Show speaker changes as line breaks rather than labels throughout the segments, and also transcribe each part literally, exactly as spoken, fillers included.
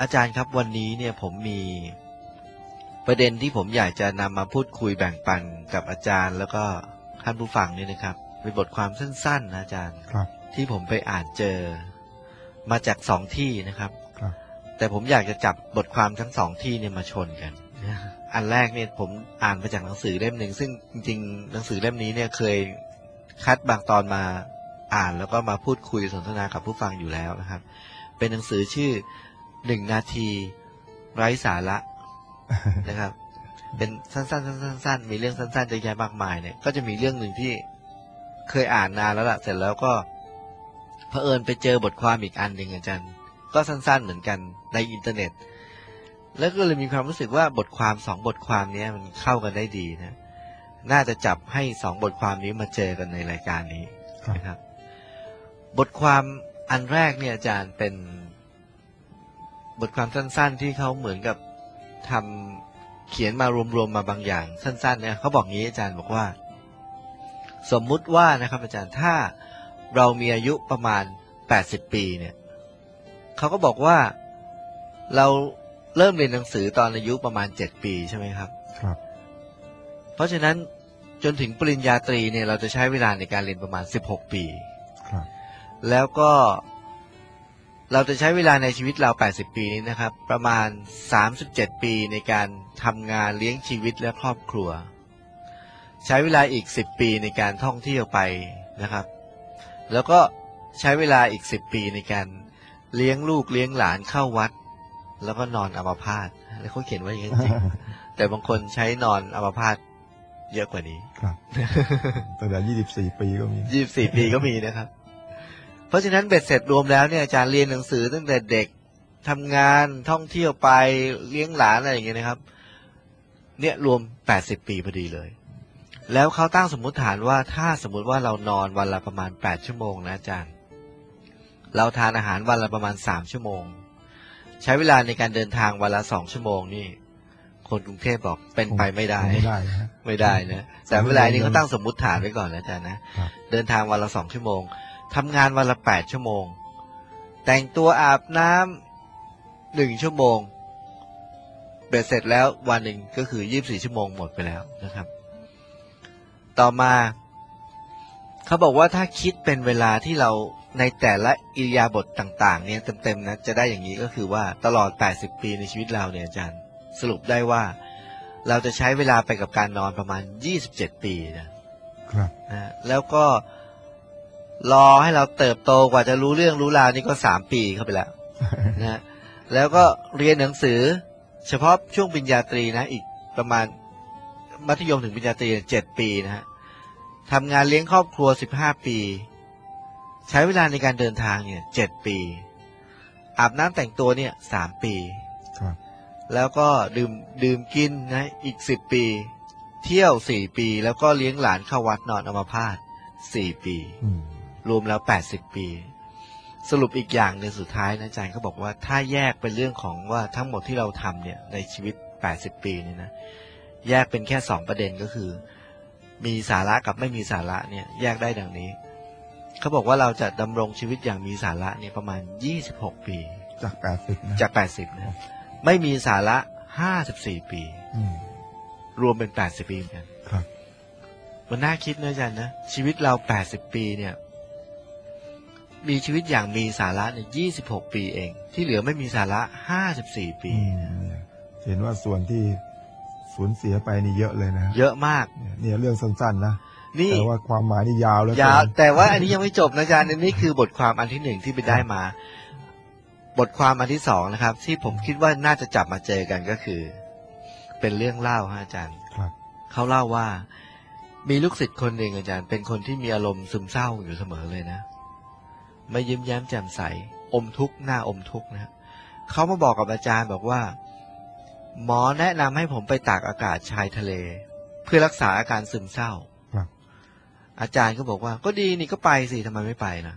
อาจารย์ครับวันนี้เนี่ยผมมีประเด็นที่ผมอยากจะนำมาพูดคุยแบ่งปันกับอาจารย์แล้วก็ท่านผู้ฟังนี่นะครับเป็นบทความสั้นๆนะอาจารย์
ครับ
ที่ผมไปอ่านเจอมาจากสองที่นะครับ
ครับ
แต่ผมอยากจะจับบทความทั้งสองที่เนี่ยมาชนกันอันแรกเนี่ยผมอ่านมาจากหนังสือเล่มหนึ่งซึ่งจริงๆหนังสือเล่มนี้เนี่ยเคยคัดบางตอนมาอ่านแล้วก็มาพูดคุยสนทนากับผู้ฟังอยู่แล้วนะครับเป็นหนังสือชื่อหนึ่งนาทีไร้สาระนะครับเป็นสั้นๆสั้นๆมีเรื่องสั้นๆเยอะแยะมากมายเนี่ยก็จะมีเรื่องหนึ่งที่เคยอ่านนานแล้วล่ะเสร็จแล้วก็เผอิญไปเจอบทความอีกอันหนึ่งอาจารย์ก็สั้นๆเหมือนกันในอินเทอร์เน็ตแล้วก็เลยมีความรู้สึกว่าบทความสองบทความนี้มันเข้ากันได้ดีนะน่าจะจับให้สองบทความนี้มาเจอกันในรายการนี้นะครับบทความอันแรกเนี่ยอาจารย์เป็นบทความสั้นๆที่เขาเหมือนกับทำเขียนมารวมๆมาบางอย่างสั้นๆเนี่ยเขาบอกงี้อาจารย์บอกว่าสมมุติว่านะครับอาจารย์ถ้าเรามีอายุประมาณแปดสิบปีเนี่ยเขาก็บอกว่าเราเริ่มเรียนหนังสือตอนอายุประมาณเจ็ดปีใช่ไหมครับ
ครับ
เพราะฉะนั้นจนถึงปริญญาตรีเนี่ยเราจะใช้เวลาในการเรียนประมาณสิบหกปี
ครับ
แล้วก็เราจะใช้เวลาในชีวิตเราแปดสิบปีนี้นะครับประมาณสามสิบเจ็ดปีในการทำงานเลี้ยงชีวิตและครอบครัวใช้เวลาอีกสิบปีในการท่องเที่ยวไปนะครับแล้วก็ใช้เวลาอีกสิบปีในการเลี้ยงลูกเลี้ยงหลานเข้าวัดแล้วก็นอนอัมพาตแล้วเขาเขียนไว้อย่างนั้นจริง แต่บางคนใช้นอนอัมพาตเยอะกว่านี้
ครับตั้งแต่ยี่สิบสี่ปีก็มี
ยี่สิบสี่ปีก็มีนะครับเพราะฉะนั้นเบ็ดเสร็จรวมแล้วเนี่ยอาจารย์เรียนหนังสือตั้งแต่เด็กทำงานท่องเที่ยวไปเลี้ยงหลานอะไรอย่างเงี้ยนะครับเนี่ยรวมแปดสิบปีพอดีเลยแล้วเขาตั้งสมมุติฐานว่าถ้าสมมุติว่าเรานอนวันละประมาณแปดชั่วโมงนะอาจารย์เราทานอาหารวันละประมาณสามชั่วโมงใช้เวลาในการเดินทางวันละสองชั่วโมงนี่คนกรุงเทพบอกเป็นไปไม่ได้
ไม่ได้นะ
ไม่ได้นะแต่เวลานี้เขาตั้งสมมุติฐานไว้ก่อนนะอาจารย์นะเดินทางวันละสองชั่วโมงทำงานวันละแปดชั่วโมงแต่งตัวอาบน้ำหนึ่งชั่วโมงเบ็ดเสร็จแล้ววันหนึ่งก็คือยี่สิบสี่ชั่วโมงหมดไปแล้วนะครับต่อมาเขาบอกว่าถ้าคิดเป็นเวลาที่เราในแต่ละอิริยาบถต่างๆเนี่ยเต็มๆนะจะได้อย่างนี้ก็คือว่าตลอดแปดสิบปีในชีวิตเราเนี่ยอาจารย์สรุปได้ว่าเราจะใช้เวลาไปกับการนอนประมาณยี่สิบเจ็ดปีนะครับนะแล้วก็รอให้เราเติบโตกว่าจะรู้เรื่องรู้ราวนี่ก็สามปีเข้าไปแล้วนะแล้วก็เรียนหนังสือเฉพาะช่วงปริญญาตรีนะอีกประมาณมัธยมถึงปริญญาตรีเจ็ดปีนะฮะทำงานเลี้ยงครอบครัวสิบห้าปีใช้เวลาในการเดินทางเนี่ยเจ็ดปีอาบน้ำแต่งตัวเนี่ยสามปีแล้วก็ดื่มดื่มกินนะอีกสิบปีเที่ยวสี่ปีแล้วก็เลี้ยงหลานเข้าวัดนอนอัมพาตสี่ปีรวมแล้วแปดสิบปีสรุปอีกอย่างในสุดท้ายนะอาจารย์เขาบอกว่าถ้าแยกเป็นเรื่องของว่าทั้งหมดที่เราทำเนี่ยในชีวิตแปดสิบปีนี่นะแยกเป็นแค่สองประเด็นก็คือมีสาระกับไม่มีสาระเนี่ยแยกได้ดังนี้เขาบอกว่าเราจะดำรงชีวิตอย่างมีสาระเนี่ยประมาณยี่สิบหกปี
จากแปดสิบนะ
จากแปดสิบนะไม่มีสาระห้าสิบสี่ปีรวมเป็นแปดสิบปีเหมือนกัน
ครับ
มันน่าคิดนะอาจารย์นะชีวิตเราแปดสิบปีเนี่ยมีชีวิตอย่างมีสาระเนี่ยยี่สิบหกปีเองที่เหลือไม่มีสาระห้าสิบสี่ปี
เห็นว่าส่วนที่สูญเสียไปนี่เยอะเลยนะ
เยอะมาก
เนี่ยเรื่องสั้นๆนะแต่ว่าความหมายนี่ยาวแล้ว
ยาวแต่ว่าอันนี้ยังไม่จบนะอาจารย์อันนี้คือบทความอันที่หนึ่งที่ไปได้มาบทความอันที่สองนะครับที่ผมคิดว่าน่าจะจับมาเจอกันก็คือเป็นเรื่องเล่าฮะอาจารย์เขาเล่าว่ามีลูกศิษย์คนหนึ่งอาจารย์เป็นคนที่มีอารมณ์ซึมเศร้าอยู่เสมอเลยนะไม่ยิ้มแย้มแจ่มใสอมทุกข์หน้าอมทุกข์นะเขามาบอกกับอาจารย์บอกว่าหมอแนะนำให้ผมไปตากอากาศชายทะเลเพื่อรักษาอาการซึมเศร้าอาจารย์ก็บอกว่าก็ดีนี่ก็ไปสิทำไมไม่ไปนะ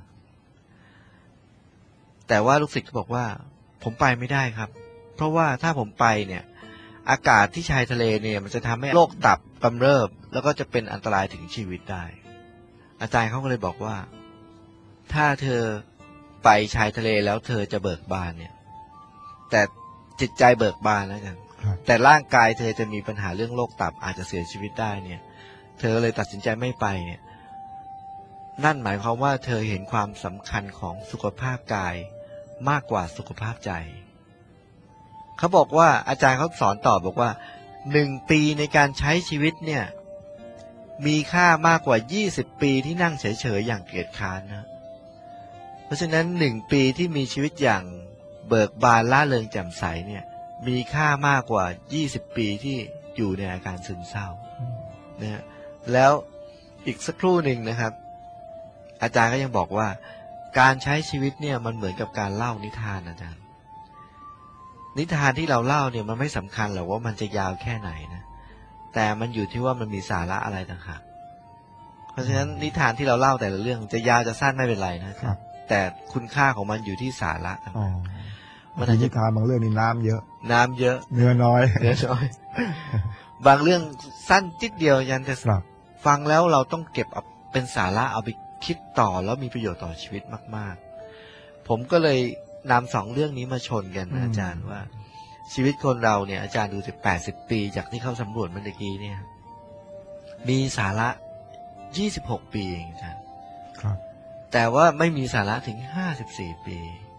แต่ว่าลูกศิษย์ก็บอกว่าผมไปไม่ได้ครับเพราะว่าถ้าผมไปเนี่ยอากาศที่ชายทะเลเนี่ยมันจะทำให้โรคตับกำเริบแล้วก็จะเป็นอันตรายถึงชีวิตได้อาจารย์เขาก็เลยบอกว่าถ้าเธอไปชายทะเลแล้วเธอจะเบิกบานเนี่ยแต่จิตใจเบิกบานนะอาจารย์
ครับ
แต่ร่างกายเธอจะมีปัญหาเรื่องโรคตับอาจจะเสียชีวิตได้เนี่ย เธอเลยตัดสินใจไม่ไปเนี่ยนั่นหมายความว่าเธอเห็นความสำคัญของสุขภาพกายมากกว่าสุขภาพใจเขาบอกว่าอาจารย์เขาสอนต่อบอกว่าหนึ่งปีในการใช้ชีวิตเนี่ยมีค่ามากกว่ายี่สิบปีที่นั่งเฉยๆอย่างเกียจคร้านนะเพราะฉะนั้นหนึ่งปีที่มีชีวิตอย่างเบิกบานล่าเริงแจ่มใสเนี่ยมีค่ามากกว่ายี่สิบปีที่อยู่ในอาการซึมเศร้านะฮะแล้วอีกสักครู่หนึ่งนะครับอาจารย์ก็ยังบอกว่าการใช้ชีวิตเนี่ยมันเหมือนกับการเล่านิทานอาจารย์นิทานที่เราเล่าเนี่ยมันไม่สำคัญหรอกว่ามันจะยาวแค่ไหนนะแต่มันอยู่ที่ว่ามันมีสาระอะไรต่างหากเพราะฉะนั้นนิทานที่เราเล่าแต่ละเรื่องจะยาวจะสั้นไม่เป็นไรนะครับแต่คุณค่าของมันอยู่ที่สาระ
มันอาจจะนิทานบางเรื่องนี่น้ำเยอะ
น้ำเยอะ
เนื้อน้อย
เนื้อน้อยบางเรื่องสั้นจิดเดียวยันจะฟังแล้วเราต้องเก็บเป็นสาระเอาไปคิดต่อแล้วมีประโยชน์ต่อชีวิตมากๆผมก็เลยนำสองเรื่องนี้มาชนกันนะอาจารย์ว่าชีวิตคนเราเนี่ยอาจารย์ดูสิแปดสิบปีจากที่เขาสำรวจเมื่อกี้เนี่ยมีสาระยี่สิบหกปีเองอาจารย์
ครับ
แต่ว่าไม่มีสาระถึงห้าสิบสี่ปี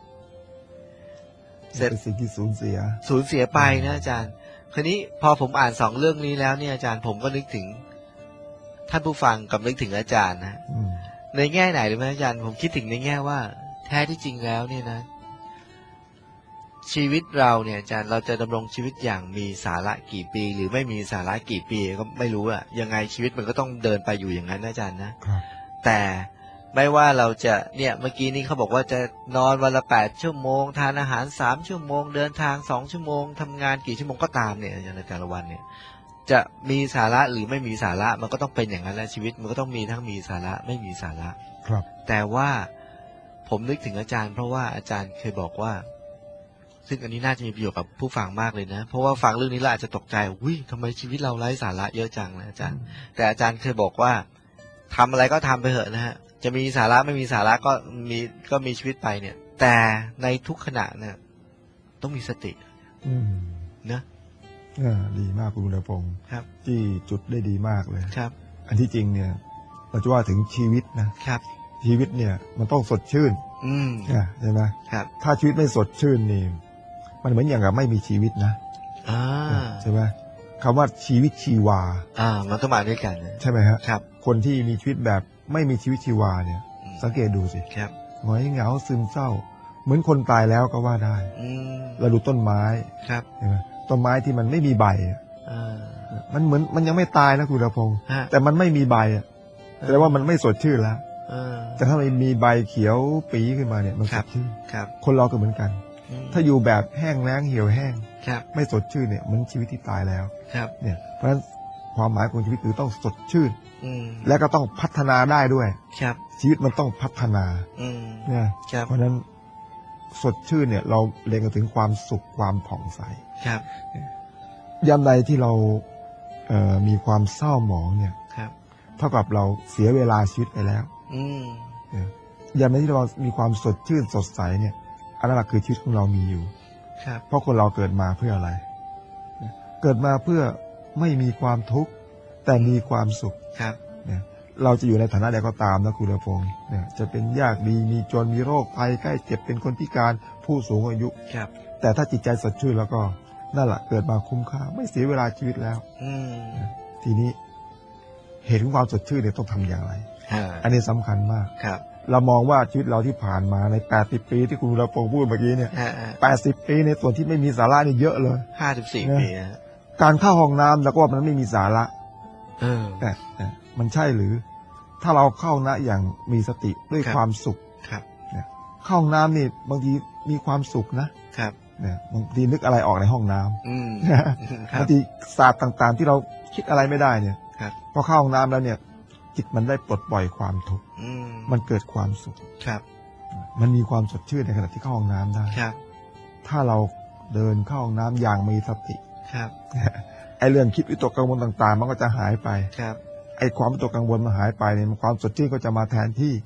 เสร็จเป็นสิ่งที่สูญเสีย
สูญเสียไปนะอาจารย์คราวนี้พอผมอ่านสองเรื่องนี้แล้วเนี่ยอาจารย์ผมก็นึกถึงท่านผู้ฟังกับนึกถึงอาจารย์นะในแง่ไหนหรือไม่อาจารย์ผมคิดถึงในแง่ว่าแท้ที่จริงแล้วเนี่ยนะชีวิตเราเนี่ยอาจารย์เราจะดำรงชีวิตอย่างมีสาระกี่ปีหรือไม่มีสาระกี่ปีก็ไม่รู้อะยังไงชีวิตมันก็ต้องเดินไปอยู่อย่างนั้นนะอาจารย์นะแต่ไม่ว่าเราจะเนี่ยเมื่อกี้นี้เขาบอกว่าจะนอนวันละแปดชั่วโมงทานอาหารสามชั่วโมงเดินทางสองชั่วโมงทำงานกี่ชั่วโมงก็ตามเนี่ยในแต่ละวันเนี่ยจะมีสาระหรือไม่มีสาระมันก็ต้องเป็นอย่างนั้นแหละชีวิตมันก็ต้องมีทั้งมีสาระไม่มีสาระ
ครับ
แต่ว่าผมนึกถึงอาจารย์เพราะว่าอาจารย์เคยบอกว่าซึ่งอันนี้น่าจะมีประโยชน์กับผู้ฟังมากเลยนะเพราะว่าฟังเรื่องนี้แล้วอาจจะตกใจอุ้ยทำไมชีวิตเราไร้สาระเยอะจังนะอาจารย์แต่อาจารย์เคยบอกว่าทำอะไรก็ทำไปเถอะนะฮะจะมีสาระไม่มีสาระก็มีก็มีชีวิตไปเนี่ยแต่ในทุกขณะเนี่ยต้องมีสตินะ
ดีมากคุณบุญพงศ์
ครับ
ที่จุดได้ดีมากเลย
ครับ
อันที่จริงเนี่ยเราจะว่าถึงชีวิตนะครับชีวิตเนี่ยมันต้องสดชื่น
อืม
ใช่ไหม
ครับ
ถ้าชีวิตไม่สดชื่นนี่มันเหมือนอย่างกับไม่มีชีวิตนะ
อ่า
ใช่ไหมคำว่าชีวิตชีวา
อ่ามันก็มาด้วยกัน
ใช่ไหมฮะ
ครับ
คนที่มีชีวิตแบบไม่มีชีวิตชีวาเนี่ยสังเกตดูสิ
ครับ
หงอยเหงาซึมเศร้าเหมือนคนตายแล้วก็ว่าได้เราดูต้นไม้
ครับ
ใช่ไหมต้นไม้ที่มันไม่มีใบมันเหมือนมันยังไม่ตายนะคุณดาพงศ์แต่มันไม่มีใบแสดงว่ามันไม่สดชื่นแล้วแต่ถ้ามันมีใบเขียวปีขึ้นมาเนี่ยมันสดชื่นคนเราก็เหมือนกันถ้าอยู่แบบแห้งแล้งเหี่ยวแห้งไม่สดชื่นเนี่ยมันชีวิตที่ตายแล้วเนี่ยเพราะฉะนั้นความหมายของชีวิตคือต้องสดชื่นและก็ต้องพัฒนาได้ด้วยชีวิตมันต้องพัฒนาเนี่ยเพราะฉะนั้นสดชื่นเนี่ยเราเรียนกันถึงความสุขความผ่องใสยามใดที่เราเอ่อมีความเศร้าหมองเนี่ยเท่ากับเราเสียเวลาชีวิตไปแล้วยามใดที่เรามีความสดชื่นสดใสเนี่ยอันนั้นคือชีวิตของเรามีอยู่เพราะคนเราเกิดมาเพื่ออะไรเกิดมาเพื่อไม่มีความทุกข์แต่มีความสุขเนี่ยเราจะอยู่ในฐานะใดก็ตามนะคุณพงศ์เนี่ยจะเป็นยากดีมีจนมีโรคภัยใกล้เจ็บเป็นคนพิการผู้สูงอายุแต่ถ้าจิตใจสดชื่นแล้วก็นั่นแหละเกิดมาคุ้มค่าไม่เสียเวลาชีวิตแล้วทีนี้เหตุของความสดชื่นเนี่ยต้องทำอย่างไรอันนี้สำคัญมากเรามองว่าชีวิตเราที่ผ่านมาในแปดสิบปีที่คุณเราพงพูดเมื่อกี้เนี่ยแปดสิบปีในส่วนที่ไม่มีสาระนี่เยอะเลย
ห้าสิบสี่ปี
การเข้าห้องน้ำแล้วก็มันไม่มีสาระแต่มันใช่หรือถ้าเราเข้านะอย่างมีสติด้วยความสุขเข้าห้องน้ำนี่บางทีมีความสุขนะครับเนี่ยบางทีนึกอะไรออกในห้องน้ำบางทีศาสตร์ต่างๆที่เราคิดอะไรไม่ได้เนี่ยพอเข้าห้องน้ำแล้วเนี่ยจิตมันได้ปลดปล่อยความทุกข์มันเกิดความสุขมันมีความสดชื่นในขณะที่เข้าห้องน้ำได้ถ้าเราเดินเข้าห้องน้ำอย่างมีสติไอ้เรื่องคิดวิตกกังวลต่างๆมันก็จะหายไปไอ้ความวิตกกังวลมันหายไปเนี่ยความสดชื่นก็จะมาแทนที่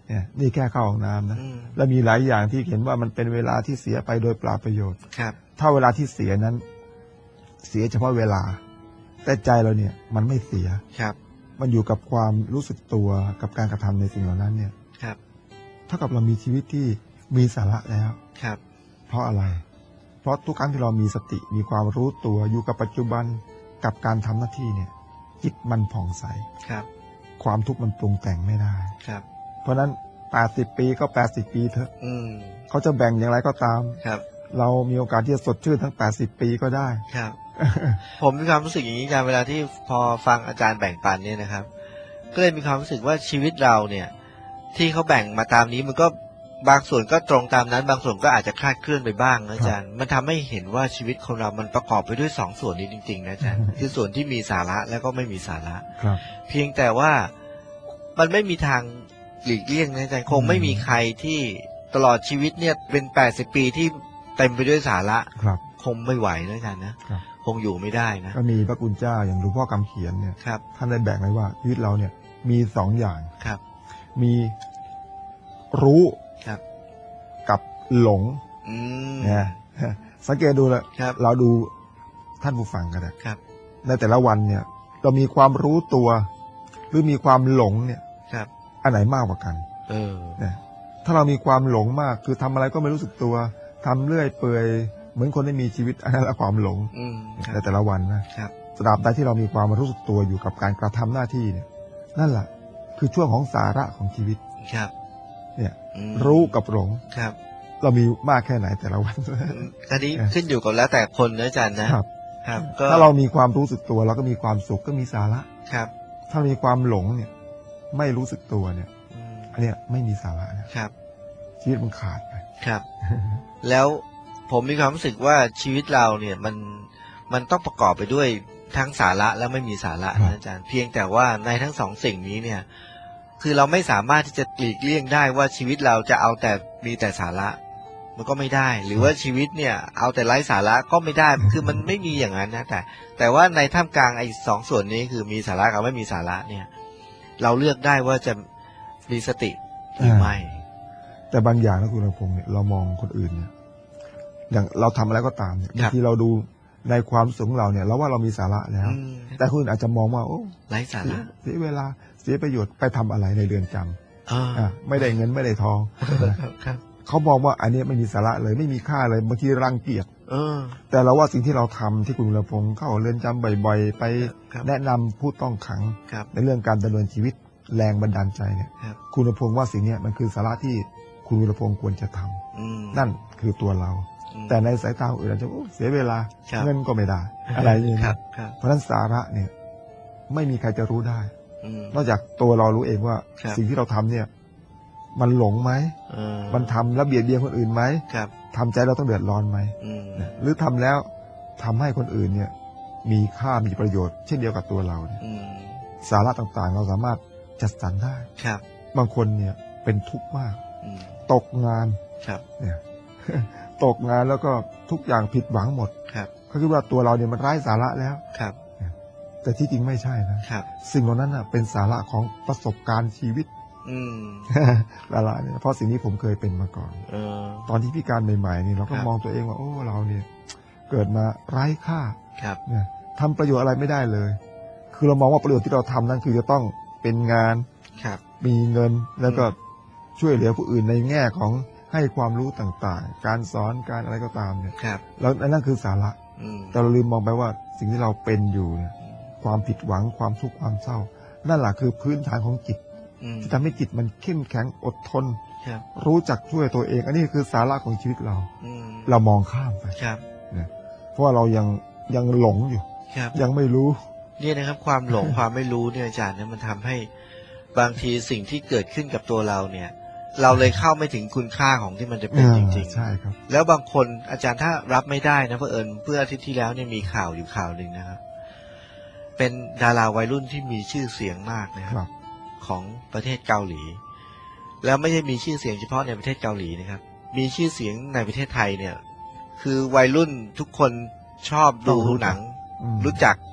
เนี่ยนี่แค่เข้าห้องน้ำนะแล้วมีหลายอย่างที่เห็นว่ามันเป็นเวลาที่เสียไปโดยเปล่าประโยชน์
ครับ
ถ้าเวลาที่เสียนั้นเสียเฉพาะเวลาแต่ใจเราเนี่ยมันไม่เสีย
ครับ
มันอยู่กับความรู้สึกตัวกับการกระทำในสิ่งเหล่านั้นเนี่ย
ครับ
เท่ากับเรามีชีวิตที่มีสาระแล้ว
ครับ
เพราะอะไรเพราะทุกครั้งที่เรามีสติมีความรู้ตัวอยู่กับปัจจุบันกับการทำหน้าที่เนี่ยจิตมันผ่องใส
ครับ
ความทุกข์มันปรุงแต่งไม่ได้
ครับ
เพราะนั้นแปดสิบปีก็แปดสิบปีเถอะ
อืม
เขาจะแบ่งอย่างไรก็ตาม
ครับ
เรามีโอกาสที่จะสดชื่นทั้งแปดสิบปีก็ได้
ครับ ผมมีความรู้สึกอย่างนี้การเวลาที่พอฟังอาจารย์แบ่งปันเนี่ยนะครับก็เลยมีความรู้สึกว่าชีวิตเราเนี่ยที่เขาแบ่งมาตามนี้มันก็บางส่วนก็ตรงตามนั้นบางส่วนก็อาจจะคลาดเคลื่อนไปบ้างนะอาจารย์มันทำให้เห็นว่าชีวิตของเรามันประกอบไปด้วยสองส่วนนี้จริงๆนะอาจารย์คือส่วนที่มีสาระแล้วก็ไม่มีสาระเพียงแต่ว่ามันไม่มีทางหลีกเลี่ยงนะอาจารย์คงไม่มีใครที่ตลอดชีวิตเนี่ยเป็นแปดสิบปีที่เต็มไปด้วยสาระคงไม่ไหวนะอาจารย์นะคงอยู่ไม่ได้นะ
ก็มีพระคุณเจ้าอย่างหลวงพ่อคำเขียนเนี่ยท่านได้แบ่งไว้ว่าชีวิตเราเนี่ยมีสองอย่าง
ครับ
มีรู้
ครับ
กับหลงเนี่ยสังเกตดูเลยเราดูท่านผู้ฟังกัน
นะครับ
ในแต่ละวันเนี่ยเรามีความรู้ตัวหรือมีความหลงเนี่ยอันไหนมากกว่ากัน
เออ
เนี่ยถ้าเรามีความหลงมากคือทำอะไรก็ไม่รู้สึกตัวทำเรื่อยเปื่อยเหมือนคนที่มีชีวิตอันนั้นแหละความหลงในแต่ละวันนะตราบใดที่เรามีความรู้สึกตัวอยู่กับการกระทำหน้าที่เนี่ยนั่นแหละคือช่วงของสาระของชีวิต
ครับ
เนี่ยรู้กับหลง
ครับ
เรามีมากแค่ไหนแต่ละวัน
อันนี้ขึ้นอยู่กับแล้วแต่คนนะอาจารย์นะครับครับ
ถ้าเรามีความรู้สึกตัวเราก็มีความสุขก็มีสาระ
ครับ
ถ้ามีความหลงเนี่ยไม่รู้สึกตัวเนี่ยอันเนี้ยไม่มีสาระ
นะครับ
ชีวิตมันขาดไป
ครับแล้วผมมีความรู้สึกว่าชีวิตเราเนี่ยมันมันต้องประกอบไปด้วยทั้งสาระและไม่มีสาระนะอาจารย์เพียงแต่ว่าในทั้งสองสิ่งนี้เนี่ยคือเราไม่สามารถที่จะหลีกเลี่ยงได้ว่าชีวิตเราจะเอาแต่มีแต่สาระมันก็ไม่ได้หรือว่าชีวิตเนี่ยเอาแต่ไร้สาระก็ไม่ได้คือมันไม่มีอย่างนั้นนะแต่แต่ว่าในท่ามกลางไอ้สองส่วนนี้คือมีสาระกับไม่มีสาระเนี่ยเราเลือกได้ว่าจะมีสติหรือไม่
แต่บางอย่างนะคุณพงษ์เนี่ยเรามองคนอื่นเนี่ยอย่างเราทำอะไรก็ตามเนี่ยบางทีเราดูในความสูงเราเนี่ยเราว่าเรามีสาระแล้วแต่คนอื่นอาจจะมองว่าโอ้
ไร้สาระ
เสียเวลาเสียประโยชน์ไปทำอะไรในเรือนจำอ่าไม่ได้เงินไม่ได้ทองเขามองว่าอันนี้ไม่มีสาระเลยไม่มีค่าเลยบางทีรังเกียจแต่เราว่าสิ่งที่เราทำที่คุณวรพงษ์เข้าเรือนจำบ่อยๆไปแนะนำผู้ต้องขังในเรื่องการดำเนินชีวิตแรงบันดาลใจเนี่ยคุณวรพงษ์ว่าสิ่งนี้มันคือสาระที่คุณวรพงษ์ควรจะทำนั่นคือตัวเราแต่ในสายตาอื่นอาจจะเสียเวลาเงินก็ไม่ได้อะไรอย่างนี้เพราะฉะนั้นสาระเนี่ยไม่มีใครจะรู้ได้นอกจากตัวเรารู้เองว่าสิ่งที่เราทำเนี่ยมันหลงไหมมันทำแล้วเบียดเบียนคนอื่นไหมทำใจเราต้องเดือดร้อนไหมหรือทำแล้วทำให้คนอื่นเนี่ยมีค่ามีประโยชน์เช่นเดียวกับตัวเราสาระต่างๆเราสามารถจัดสรรได้บางคนเนี่ยเป็นทุกข์มากตกงานเนี่ยตกงานแล้วก็ทุกอย่างผิดหวังหมดเขาคิดว่าตัวเราเนี่ยมันไร้สาระแล้วแต่ที่จริงไม่ใช่นะสิ่งเหล่านั้นเป็นสาระของประสบการณ์ชีวิตละละเนี่ยเพราะสิ่งนี้ผมเคยเป็นมาก่อนตอนที่พิการใหม่ๆนี่เราก็มองตัวเองว่าโอ้เราเนี่ยเกิดมาไร้ค่าเนี่ยทำประโยชน์อะไรไม่ได้เลยคือเรามองว่าประโยชน์ที่เราทำนั้นคือจะต้องเป็นงานมีเงินแล้วก็ช่วยเหลือผู้อื่นในแง่ของให้ความรู้ต่างๆการสอนการอะไรก็ตามเนี่ยแล้วนั่นคือสาระแต่เราลืมมองไปว่าสิ่งที่เราเป็นอยู่เนี่ยความผิดหวังความทุกข์ความเศร้านั่นแหละคือพื้นฐานของจิตที่ทำให้จิตมันเข้มแข็งอดทนรู้จักช่วยตัวเองอันนี้คือสาระของชีวิตเราเรามองข้ามไปเนี่ยเพราะว่าเรายังยังหลงอยู่ยังไม่รู้
เนี่ยนะครับความหลงความไม่รู้เนี่ยอาจารย์เนี่ยมันทำให้บางทีสิ่งที่เกิดขึ้นกับตัวเราเนี่ยเราเลยเข้าไม่ถึงคุณค่าของที่มันจะเป็นจริงๆ
ใช่ครับ
แล้วบางคนอาจารย์ถ้ารับไม่ได้นะเพื่อเอิญเพื่ออาทิตย์ที่แล้วเนี่ยมีข่าวอยู่ข่าวหนึ่งนะครับเป็นดาราวัยรุ่นที่มีชื่อเสียงมากนะครับของประเทศเกาหลีแล้วไม่ใช่มีชื่อเสียงเฉพาะในประเทศเกาหลีนะครับมีชื่อเสียงในประเทศไทยเนี่ยคือวัยรุ่นทุกคนชอบดูหนังรู้จัก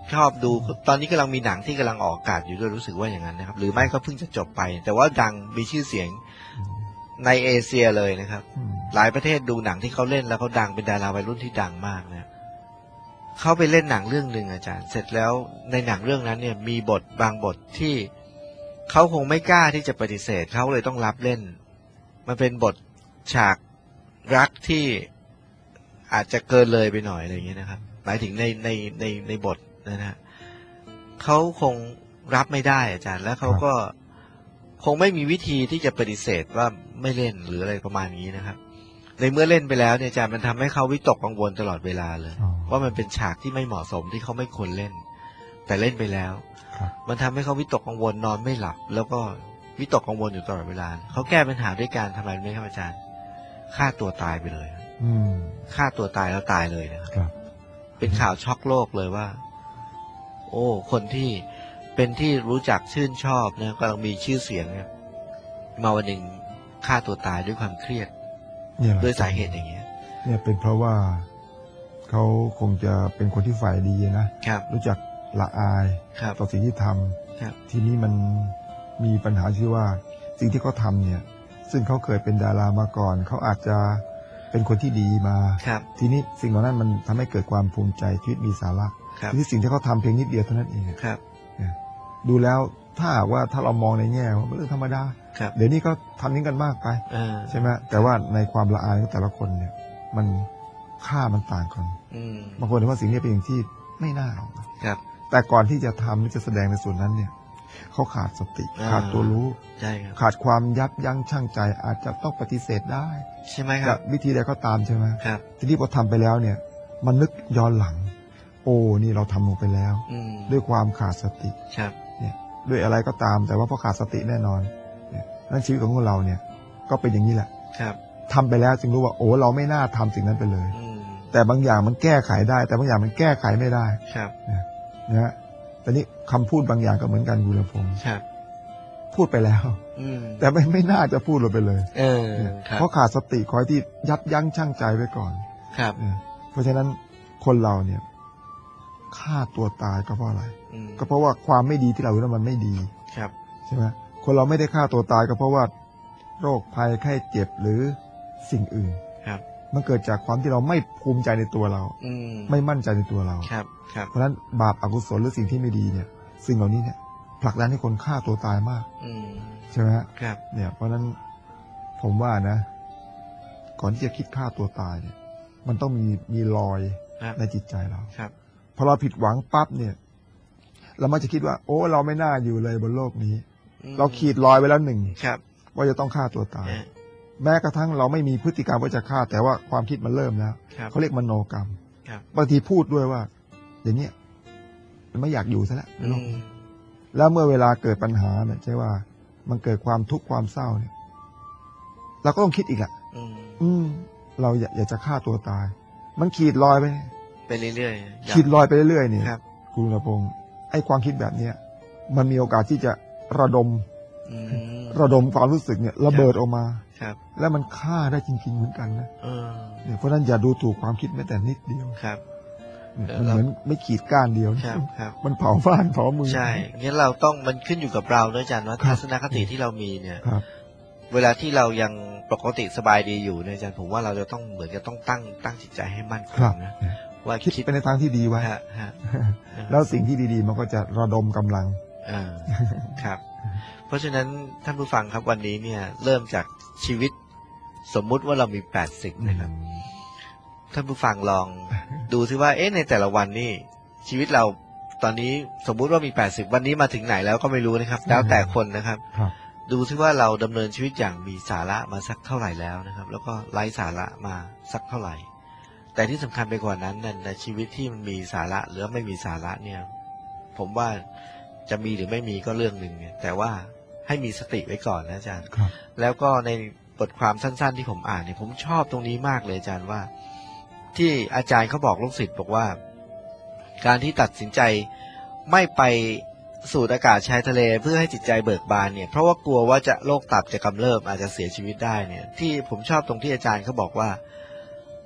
ชอบดูตอนนี้กำลังมีหนังที่กำลังออกอากาศอยู่ด้วยรู้สึกว่าอย่างนั้นนะครับหรือไม่ก็เพิ่งจะจบไปแต่ว่าดังมีชื่อเสียงในเอเชียเลยนะครับหลายประเทศดูหนังที่เขาเล่นแล้วเขาดังเป็นดาราวัยรุ่นที่ดังมากนะเขาไปเล่นหนังเรื่องหนึ่งอาจารย์เสร็จแล้วในหนังเรื่องนั้นเนี่ยมีบทบางบทที่เขาคงไม่กล้าที่จะปฏิเสธเขาเลยต้องรับเล่นมันเป็นบทฉากรักที่อาจจะเกินเลยไปหน่อยอะไรอย่างเงี้ยนะครับหมายถึงในในในในบทนะฮะเขาคงรับไม่ได้อาจารย์แล้วเขาก็คงไม่มีวิธีที่จะปฏิเสธว่าไม่เล่นหรืออะไรประมาณนี้นะครับในเมื่อเล่นไปแล้วเนี่ยอาจารย์มันทำให้เขาวิตกกังวลตลอดเวลาเลยว่ามันเป็นฉากที่ไม่เหมาะสมที่เขาไม่ควรเล่นแต่เล่นไปแล้วมันทำให้เขาวิตกกังวลนอนไม่หลับแล้วก็วิตกกังวลอยู่ตลอดเวลาเขาแก้ปัญหาด้วยการทำอะไรไหมครับอาจารย์ฆ่าตัวตายไปเลยฆ่าตัวตายแล้วตายเลยนะครับเป็นข่าวช็อกโลกเลยว่าโอ้คนที่เป็นที่รู้จักชื่นชอบเนี่ยกำลังมีชื่อเสียงเนี่ยมาวันหนึ่งฆ่าตัวตายด้วยความเครียดด้วยสาเหตุอย่างเงี้ย
เนี่ยเป็นเพราะว่าเขาคงจะเป็นคนที่ฝ่ายดีนะครับรู้จักละอายต่อสิ่งที่ทำทีนี้มันมีปัญหาที่ว่าสิ่งที่เขาทำเนี่ยซึ่งเขาเคยเป็นดารามาก่อนเขาอาจจะเป็นคนที่ดีมาทีนี้สิ่งเหล่านั้นมันทำให้เกิดความภูมิใจชีวิตมีสาระทีนี้สิ่งที่เขาทำเพียงนิดเดียวเท่านั้นเองดูแล้วถ้าว่าถ้าเรามองในแง่ว่าเรื่องธรรมดาเดี๋ยวนี้ก็ทำนี้กันมากไปใช่ไหมแต่ว่าในความละอายของแต่ละคนเนี่ยมันค่ามันต่างกันบางคนถือว่าสิ่งนี้เป็นอย่างที่ไม่น่าแต่ก่อนที่จะทำหรือจะแสดงในส่วนนั้นเนี่ยเขาขาดสติขาดตัวรู้ขาดความยับยั้งชั่งใจอาจจะต้องปฏิเสธได้
ใช่ไหมครับ
วิธีใดก็ตามใช่ไหมทีนี้พอทำไปแล้วเนี่ยมันนึกย้อนหลังโอ้นี่เราทำลงไปแล้วด้วยความขาดสติเนี่ยด้วยอะไรก็ตามแต่ว่าพอขาดสติแน่นอนเนี่ยนั่นชีวิตของพวกเราเนี่ยก็เป็นอย่างนี้แหละทำไปแล้วจึงรู้ว่าโอ้เราไม่น่าทำสิ่งนั้นไปเลยแต่บางอย่างมันแก้ไขได้แต่บางอย่างมันแก้ไขไม่ได้นะแต่นี้คำพูดบางอย่างก็เหมือนกันคุณลำพงศ์พูดไปแล้วแต่ไม่ไม่น่าจะพูดลงไปเลยเออเพราะขาดสติคอยที่ยับยั้งชั่งใจไว้ก่อนครับเพราะฉะนั้นคนเราเนี่ยฆ่าตัวตายก็เพราะอะไรก็เพราะว่าความไม่ดีที่เรารู้นั้นมันไม่ดีครับใช่ไหมคนเราไม่ได้ฆ่าตัวตายก็เพราะว่าโรคภัยไข้เจ็บหรือสิ่งอื่นครับมันเกิดจากความที่เราไม่ภูมิใจในตัวเราไม่มั่นใจในตัวเราครับเพราะฉะนั้นบาปอกุศลหรือสิ่งที่ไม่ดีเนี่ยสิ่งเหล่านี้เนี่ยผลักดันให้คนฆ่าตัวตายมากใช่ไหมครับเนี่ยเพราะฉะนั้นผมว่านะก่อนที่จะคิดฆ่าตัวตายเนี่ยมันต้องมีมีรอยในจิตใจเราครับพอเราผิดหวังปั๊บเนี่ยเรามักจะคิดว่าโอ้เราไม่น่าอยู่เลยบนโลกนี้เราขีดรอยไว้แล้วหนึ่งว่าจะต้องฆ่าตัวตายแม้กระทั่งเราไม่มีพฤติกรรมว่าจะฆ่าแต่ว่าความคิดมันเริ่มแล้วเขาเรียกมโนกรรมบางทีพูดด้วยว่าอย่างเนี้ยไม่อยากอยู่ซะแล้วในโลกนี้แล้วเมื่อเวลาเกิดปัญหาเนี่ยใช่ว่ามันเกิดความทุกข์ความเศร้าเนี่ยเราก็ต้องคิดอีกแหละอืมเราอยากอยากจะฆ่าตัวตายมันขีดรอยไป
ไปเรื่อย
ๆขีดรอยไปเรื่อยๆนี่คุณณพงศ์ไอ้ความคิดแบบเนี้ยมันมีโอกาสที่จะระดมระดมความรู้สึกเนี่ยระเบิดออกมาแล้วมันฆ่าได้จริงๆเหมือนกันนะเนี่ยเพราะนั้นอย่าดูถูกความคิดแม้แต่นิดเดียวมันเหมือนไม่ขีดก้านเดียวมันเผาบ้านเผาเมือง
ใช่งั้นเราต้องมันขึ้นอยู่กับเราด้วยอาจารย์ว่าทัศนคติที่เรามีเนี่ยเวลาที่เรายังปกติสบายดีอยู่เนี่ยอาจารย์ผมว่าเราจะต้องเหมือนจะต้องตั้งตั้งจิตใจให้มั่นคงนะว่า
คิดไปในทางที่ดีไว้แล้วสิ่งที่ดีๆมันก็จะระดมกำลัง
ครับเพราะฉะนั้นท่านผู้ฟังครับวันนี้เนี่ยเริ่มจากชีวิตสมมุติว่าเรามีแปดสิบนะครับท่านผู้ฟังลองดูซิว่าเอ๊ะในแต่ละวันนี่ชีวิตเราตอนนี้สมมุติว่ามีแปดสิบวันนี้มาถึงไหนแล้วก็ไม่รู้นะครับแล้วแต่คนนะครับดูซิว่าเราดำเนินชีวิตอย่างมีสาระมาสักเท่าไหร่แล้วนะครับแล้วก็ไร้สาระมาสักเท่าไหร่แต่ที่สำคัญไปกว่านั้นในชีวิตที่มันมีสาระหรือไม่มีสาระเนี่ยผมว่าจะมีหรือไม่มีก็เรื่องหนึ่งแต่ว่าให้มีสติไว้ก่อนนะอาจารย์แล้วก็ในบทความสั้นๆที่ผมอ่านเนี่ยผมชอบตรงนี้มากเลยอาจารย์ว่าที่อาจารย์เขาบอกลูกศิษย์บอกว่าการที่ตัดสินใจไม่ไปสูดอากาศชายทะเลเพื่อให้จิตใจเบิกบานเนี่ยเพราะว่ากลัวว่าจะโรคตับจะกำเริบอาจจะเสียชีวิตได้เนี่ยที่ผมชอบตรงที่อาจารย์เขาบอกว่า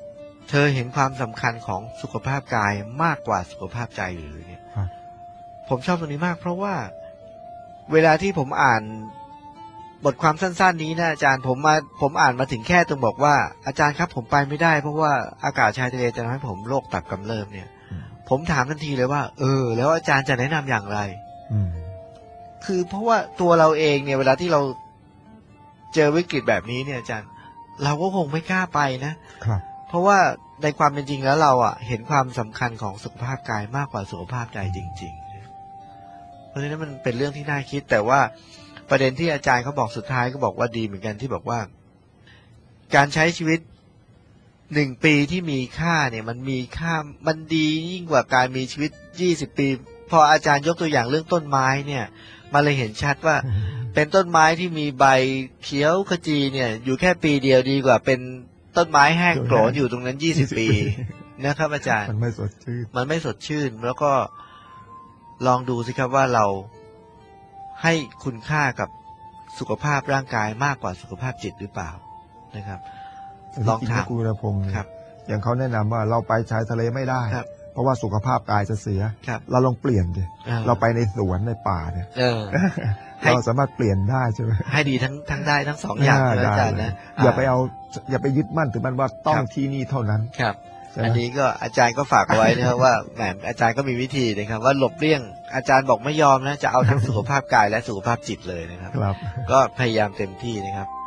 เธอเห็นความสำคัญของสุขภาพกายมากกว่าสุขภาพใจหรือเนี่ยผมชอบตรงนี้มากเพราะว่าเวลาที่ผมอ่านบทความสั้นๆนี้นะอาจารย์ผมมาผมอ่านมาถึงแค่ตรงบอกว่าอาจารย์ครับผมไปไม่ได้เพราะว่าอากาศชายทะเลจะทำให้ผมโรคตับกำเริบเนี่ยผมถามทันทีเลยว่าเออแล้วอาจารย์จะแนะนำอย่างไรคือเพราะว่าตัวเราเองเนี่ยเวลาที่เราเจอวิกฤตแบบนี้เนี่ยอาจารย์เราก็คงไม่กล้าไปนะครับเพราะว่าในความเป็นจริงแล้วเราอ่ะเห็นความสำคัญของสุขภาพกายมากกว่าสุขภาพใจจริงๆเพราะฉะนั้นมันเป็นเรื่องที่น่าคิดแต่ว่าประเด็นที่อาจารย์เขาบอกสุดท้ายก็บอกว่าดีเหมือนกันที่บอกว่าการใช้ชีวิตหนึ่งปีที่มีค่าเนี่ยมันมีค่ามันดียิ่งกว่าการมีชีวิตยี่สิบปีพออาจารย์ยกตัวอย่างเรื่องต้นไม้เนี่ยมาเลยเห็นชัดว่าเป็นต้นไม้ที่มีใบเขียวขจีเนี่ยอยู่แค่ปีเดียวดีกว่าเป็นต้นไม้แห้งโกรนอยู่ตรงนั้นยี่สิบปีนะครับอาจารย์
มันไม่สดชื่น
มันไม่สดชื่นแล้วก็ลองดูสิครับว่าเราให้คุณค่ากับสุขภาพร่างกายมากกว่าสุขภาพจิตหรือเปล่านะครับ
ลองถามคุณพงศ์ครับอย่างเขาแนะนำว่าเราไปชายทะเลไม่ได้เพราะว่าสุขภาพกายจะเสียเราลองเปลี่ยนดิเราไปในสวนในป่าเนี่ยเราสามารถเปลี่ยนได้ใช่ไหม
ให้ดีทั้งทั้งได้ทั้งสองอย่างนะอาจารย์นะ
อย่าไปเอาอย่าไปยึดมั่นถึงมันว่าต้องที่นี่เท่านั้น
ครับอันนี้ก็อาจารย์ก็ฝากเอาไว้นะครับว่าแหมอาจารย์ก็มีวิธีนะครับว่าหลบเลี่ยงอาจารย์บอกไม่ยอมนะจะเอาทั้งสุขภาพกายและสุขภาพจิตเลยนะครับก็พยายามเต็มที่นะครับ